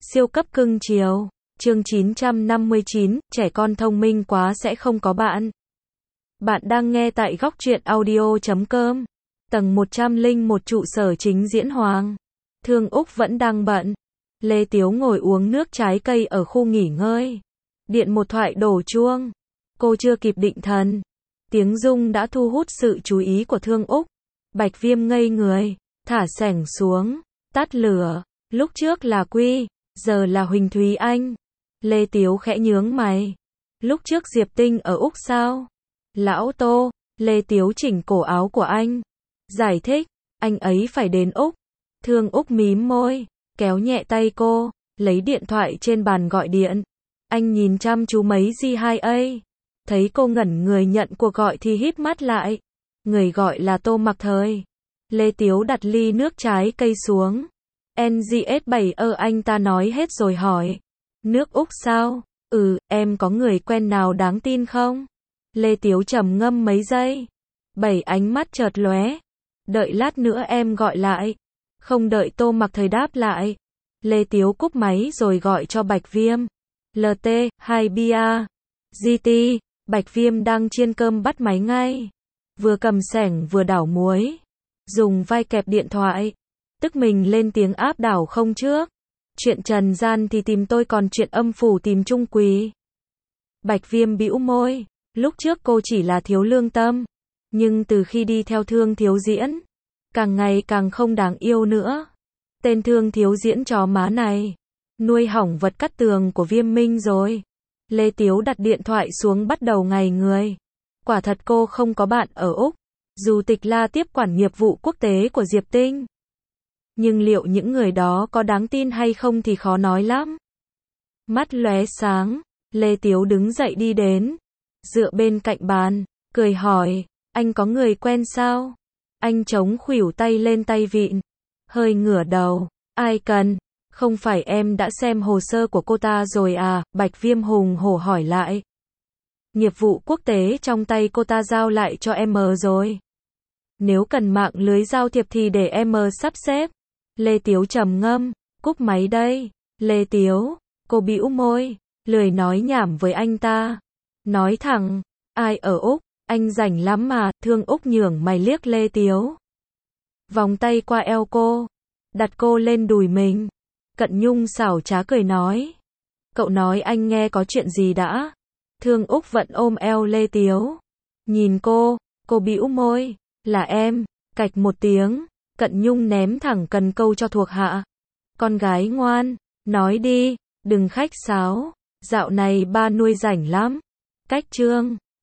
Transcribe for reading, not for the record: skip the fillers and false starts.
Siêu cấp cưng chiều. Chương 959, trẻ con thông minh quá sẽ không có bạn. Bạn đang nghe tại góc truyện audio.com. Tầng 101 trụ sở chính diễn Hoàng. Thương Úc vẫn đang bận. Lê Tiếu ngồi uống nước trái cây ở khu nghỉ ngơi. Điện một thoại đổ chuông. Cô chưa kịp định thần. Tiếng rung đã thu hút sự chú ý của Thương Úc. Bạch Viêm ngây người, thả sẻng xuống, tắt lửa. Lúc trước là Quy, giờ là Huỳnh Thúy Anh. Lê Tiếu khẽ nhướng mày. Lúc trước Diệp Tinh ở Úc sao? Lão Tô, Lê Tiếu chỉnh cổ áo của anh. Giải thích, anh ấy phải đến Úc. Thương Úc mím môi, kéo nhẹ tay cô, lấy điện thoại trên bàn gọi điện. Anh nhìn chăm chú mấy G2A. Thấy cô ngẩn người nhận cuộc gọi thì híp mắt lại. Người gọi là Tô Mặc Thời. Lê Tiếu đặt ly nước trái cây xuống. NGS7 anh ta nói hết rồi hỏi. Nước Úc sao? Em có người quen nào đáng tin không? Lê Tiếu trầm ngâm mấy giây. 7 ánh mắt chợt lóe. Đợi lát nữa em gọi lại. Không đợi Tô Mặc Thời đáp lại. Lê Tiếu cúp máy rồi gọi cho Bạch Viêm. LT, 2 bia. GT, Bạch Viêm đang chiên cơm bắt máy ngay. Vừa cầm sẻng vừa đảo muối. Dùng vai kẹp điện thoại. Tức mình lên tiếng áp đảo không trước. Chuyện trần gian thì tìm tôi còn chuyện âm phủ tìm Trung Quỳ. Bạch Viêm bĩu môi. Lúc trước cô chỉ là thiếu lương tâm. Nhưng từ khi đi theo Thương Thiếu Diễn, càng ngày càng không đáng yêu nữa. Tên Thương Thiếu Diễn chó má này. Nuôi hỏng vật cắt tường của Viêm Minh rồi. Lê Tiếu đặt điện thoại xuống bắt đầu ngày người. Quả thật cô không có bạn ở Úc. Dù Tịch La tiếp quản nghiệp vụ quốc tế của Diệp Tinh. Nhưng liệu những người đó có đáng tin hay không thì khó nói lắm. Mắt lóe sáng, Lê Tiếu đứng dậy đi đến. Dựa bên cạnh bàn, cười hỏi, anh có người quen sao? Anh chống khuỷu tay lên tay vịn. Hơi ngửa đầu, ai cần? Không phải em đã xem hồ sơ của cô ta rồi à? Bạch Viêm hùng hổ hỏi lại. Nghiệp vụ quốc tế trong tay cô ta giao lại cho em rồi. Nếu cần mạng lưới giao thiệp thì để em sắp xếp. Lê Tiếu trầm ngâm, cúp máy đây. Lê Tiếu, cô bĩu môi, lười nói nhảm với anh ta. Nói thẳng, ai ở Úc, anh rảnh lắm mà. Thương Úc nhướng mày liếc Lê Tiếu. Vòng tay qua eo cô, đặt cô lên đùi mình. Cận Nhung xảo trá cười nói. Cậu nói anh nghe có chuyện gì đã? Thương Úc vẫn ôm eo Lê Tiếu. Nhìn cô bĩu môi, là em. Cạch một tiếng, Cận Nhung ném thẳng cần câu cho thuộc hạ. Con gái ngoan, nói đi, đừng khách sáo. Dạo này ba nuôi rảnh lắm. Cách chương